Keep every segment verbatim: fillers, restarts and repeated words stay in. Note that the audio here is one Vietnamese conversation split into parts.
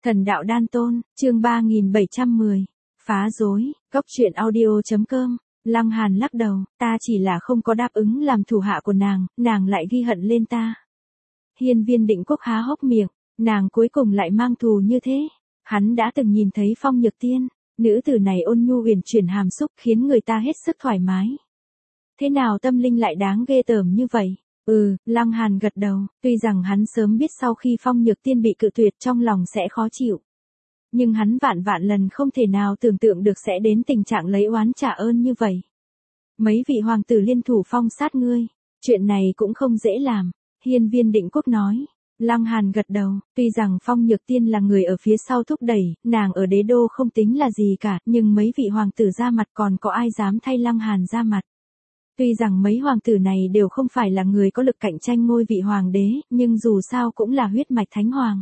Thần đạo đan tôn, chương ba nghìn bảy trăm mười. Phá rối, góc truyện audio.com. Lăng Hàn lắc đầu, ta chỉ là không có đáp ứng làm thủ hạ của nàng, nàng lại ghi hận lên ta. Hiên Viên Định Quốc há hốc miệng, nàng cuối cùng lại mang thù như thế. Hắn đã từng nhìn thấy Phong Nhược Tiên, nữ tử này ôn nhu uyển chuyển hàm xúc khiến người ta hết sức thoải mái. Thế nào tâm linh lại đáng ghê tởm như vậy? Ừ, Lăng Hàn gật đầu, tuy rằng hắn sớm biết sau khi Phong Nhược Tiên bị cự tuyệt trong lòng sẽ khó chịu. Nhưng hắn vạn vạn lần không thể nào tưởng tượng được sẽ đến tình trạng lấy oán trả ơn như vậy. Mấy vị hoàng tử liên thủ phong sát ngươi, chuyện này cũng không dễ làm, Hiên Viên Định Quốc nói. Lăng Hàn gật đầu, tuy rằng Phong Nhược Tiên là người ở phía sau thúc đẩy, nàng ở đế đô không tính là gì cả, nhưng mấy vị hoàng tử ra mặt còn có ai dám thay Lăng Hàn ra mặt. Tuy rằng mấy hoàng tử này đều không phải là người có lực cạnh tranh ngôi vị hoàng đế, nhưng dù sao cũng là huyết mạch thánh hoàng.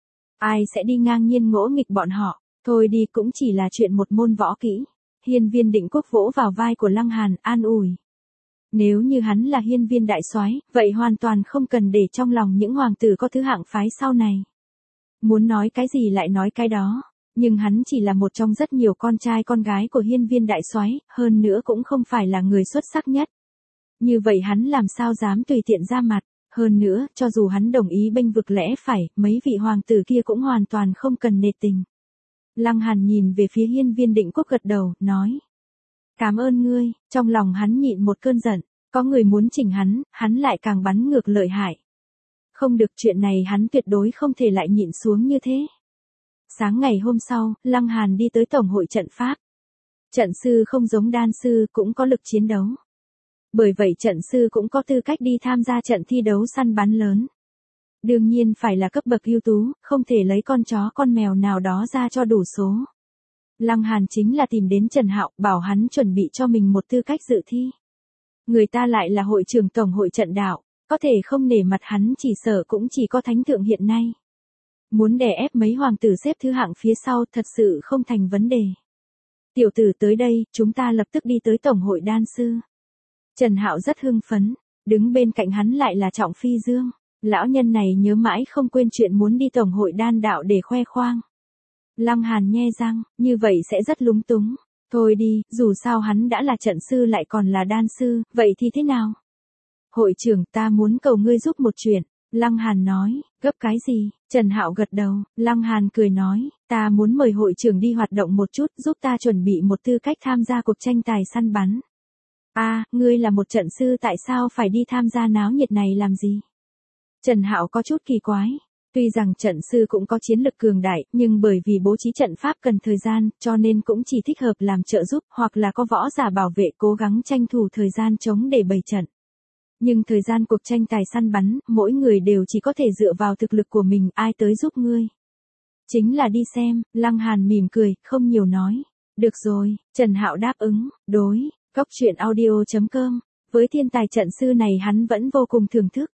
Ai sẽ đi ngang nhiên ngỗ nghịch bọn họ, thôi đi cũng chỉ là chuyện một môn võ kỹ. Hiên Viên Định Quốc vỗ vào vai của Lăng Hàn, an ủi. Nếu như hắn là hiên viên đại soái, vậy hoàn toàn không cần để trong lòng những hoàng tử có thứ hạng phái sau này. Muốn nói cái gì lại nói cái đó, nhưng hắn chỉ là một trong rất nhiều con trai con gái của hiên viên đại soái, hơn nữa cũng không phải là người xuất sắc nhất. Như vậy hắn làm sao dám tùy tiện ra mặt, hơn nữa, cho dù hắn đồng ý bênh vực lẽ phải, mấy vị hoàng tử kia cũng hoàn toàn không cần nể tình. Lăng Hàn nhìn về phía Hiên Viên Định Quốc gật đầu, nói. Cảm ơn ngươi, trong lòng hắn nhịn một cơn giận, có người muốn chỉnh hắn, hắn lại càng bắn ngược lợi hại. Không được, chuyện này hắn tuyệt đối không thể lại nhịn xuống như thế. Sáng ngày hôm sau, Lăng Hàn đi tới Tổng hội trận pháp. Trận sư không giống đan sư cũng có lực chiến đấu. Bởi vậy trận sư cũng có tư cách đi tham gia trận thi đấu săn bắn lớn. Đương nhiên phải là cấp bậc ưu tú, không thể lấy con chó con mèo nào đó ra cho đủ số. Lăng Hàn chính là tìm đến Trần Hạo, bảo hắn chuẩn bị cho mình một tư cách dự thi. Người ta lại là hội trưởng Tổng hội trận đạo, có thể không nể mặt hắn chỉ sợ cũng chỉ có thánh thượng hiện nay. Muốn đè ép mấy hoàng tử xếp thứ hạng phía sau thật sự không thành vấn đề. Tiểu tử tới đây, chúng ta lập tức đi tới Tổng hội đan sư. Trần Hạo rất hưng phấn, đứng bên cạnh hắn lại là Trọng Phi Dương. Lão nhân này nhớ mãi không quên chuyện muốn đi Tổng hội đan đạo để khoe khoang. Lăng Hàn nhe răng, như vậy sẽ rất lúng túng. Thôi đi, dù sao hắn đã là trận sư lại còn là đan sư, vậy thì thế nào? Hội trưởng, ta muốn cầu ngươi giúp một chuyện. Lăng Hàn nói, gấp cái gì? Trần Hạo gật đầu, Lăng Hàn cười nói, ta muốn mời hội trưởng đi hoạt động một chút, giúp ta chuẩn bị một tư cách tham gia cuộc tranh tài săn bắn. A, à, ngươi là một trận sư tại sao phải đi tham gia náo nhiệt này làm gì? Trần Hạo có chút kỳ quái. Tuy rằng trận sư cũng có chiến lực cường đại, nhưng bởi vì bố trí trận pháp cần thời gian, cho nên cũng chỉ thích hợp làm trợ giúp, hoặc là có võ giả bảo vệ cố gắng tranh thủ thời gian chống để bày trận. Nhưng thời gian cuộc tranh tài săn bắn, mỗi người đều chỉ có thể dựa vào thực lực của mình, ai tới giúp ngươi? Chính là đi xem, Lăng Hàn mỉm cười, không nhiều nói. Được rồi, Trần Hạo đáp ứng, đối, góc truyện audio.com, với thiên tài trận sư này hắn vẫn vô cùng thưởng thức.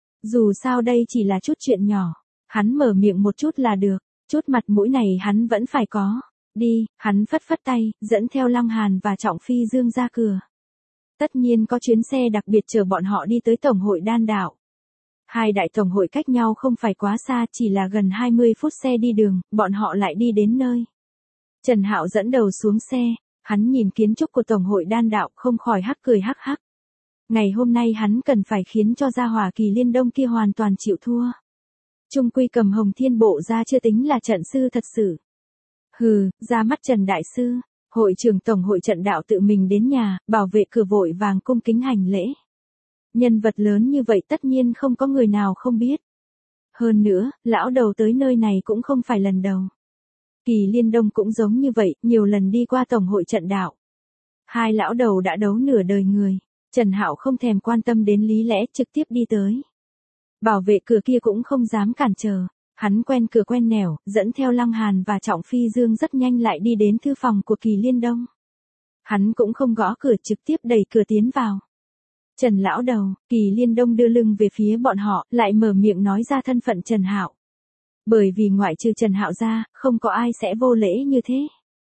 Dù sao đây chỉ là chút chuyện nhỏ, hắn mở miệng một chút là được, chút mặt mũi này hắn vẫn phải có. Đi, hắn phất phất tay, dẫn theo Lăng Hàn và Trọng Phi Dương ra cửa. Tất nhiên có chuyến xe đặc biệt chở bọn họ đi tới Tổng hội đan đạo. Hai đại tổng hội cách nhau không phải quá xa, chỉ là gần hai mươi phút xe đi đường, bọn họ lại đi đến nơi. Trần Hạo dẫn đầu xuống xe, hắn nhìn kiến trúc của Tổng hội đan đạo không khỏi hắc cười hắc hắc. Ngày hôm nay hắn cần phải khiến cho gia hỏa Kỳ Liên Đông kia hoàn toàn chịu thua. Trung quy cầm Hồng Thiên Bộ ra chưa tính là trận sư thật sự. Hừ, ra mắt Trần Đại Sư, hội trưởng Tổng hội trận đạo tự mình đến nhà, bảo vệ cửa vội vàng cung kính hành lễ. Nhân vật lớn như vậy tất nhiên không có người nào không biết. Hơn nữa, lão đầu tới nơi này cũng không phải lần đầu. Kỳ Liên Đông cũng giống như vậy, nhiều lần đi qua Tổng hội trận đạo. Hai lão đầu đã đấu nửa đời người. Trần Hạo không thèm quan tâm đến lý lẽ, trực tiếp đi tới. Bảo vệ cửa kia cũng không dám cản trở, hắn quen cửa quen nẻo, dẫn theo Lăng Hàn và Trọng Phi Dương rất nhanh lại đi đến thư phòng của Kỳ Liên Đông. Hắn cũng không gõ cửa, trực tiếp đẩy cửa tiến vào. Trần lão đầu, Kỳ Liên Đông đưa lưng về phía bọn họ, lại mở miệng nói ra thân phận Trần Hạo. Bởi vì ngoại trừ Trần Hạo ra, không có ai sẽ vô lễ như thế.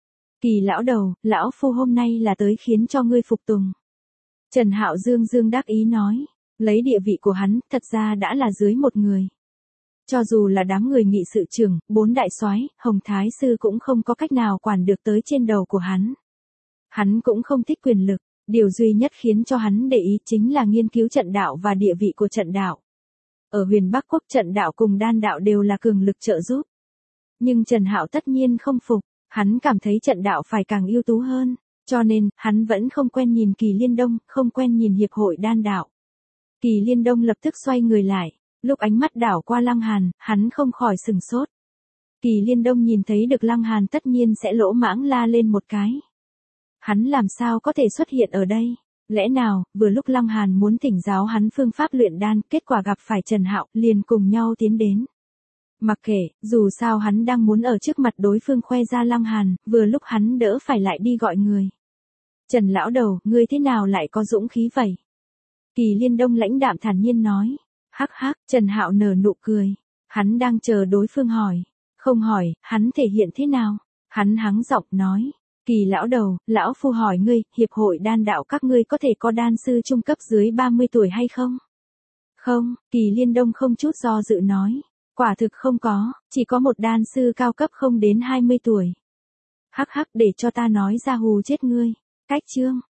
Kỳ lão đầu, lão phu hôm nay là tới khiến cho ngươi phục tùng. Trần Hạo dương dương đắc ý nói, lấy địa vị của hắn, thật ra đã là dưới một người. Cho dù là đám người nghị sự trưởng, bốn đại soái, Hồng Thái Sư cũng không có cách nào quản được tới trên đầu của hắn. Hắn cũng không thích quyền lực, điều duy nhất khiến cho hắn để ý chính là nghiên cứu trận đạo và địa vị của trận đạo. Ở huyền Bắc Quốc trận đạo cùng đan đạo đều là cường lực trợ giúp. Nhưng Trần Hạo tất nhiên không phục, hắn cảm thấy trận đạo phải càng ưu tú hơn, cho nên, hắn vẫn không quen nhìn Kỳ Liên Đông, không quen nhìn hiệp hội đan đạo. Kỳ Liên Đông lập tức xoay người lại, lúc ánh mắt đảo qua Lăng Hàn, hắn không khỏi sừng sốt. Kỳ Liên Đông nhìn thấy được Lăng Hàn tất nhiên sẽ lỗ mãng la lên một cái. Hắn làm sao có thể xuất hiện ở đây? Lẽ nào, vừa lúc Lăng Hàn muốn thỉnh giáo hắn phương pháp luyện đan, kết quả gặp phải Trần Hạo, liền cùng nhau tiến đến. Mặc kệ, dù sao hắn đang muốn ở trước mặt đối phương khoe ra Lăng Hàn, vừa lúc hắn đỡ phải lại đi gọi người. Trần lão đầu, ngươi thế nào lại có dũng khí vậy? Kỳ Liên Đông lãnh đạm thản nhiên nói. Hắc hắc, Trần Hạo nở nụ cười. Hắn đang chờ đối phương hỏi. Không hỏi, hắn thể hiện thế nào? Hắn hắng giọng nói. Kỳ lão đầu, lão phu hỏi ngươi, hiệp hội đan đạo các ngươi có thể có đan sư trung cấp dưới ba mươi tuổi hay không? Không, Kỳ Liên Đông không chút do dự nói. Quả thực không có, chỉ có một đan sư cao cấp không đến hai mươi tuổi. Hắc hắc, để cho ta nói ra hù chết ngươi. Cách chương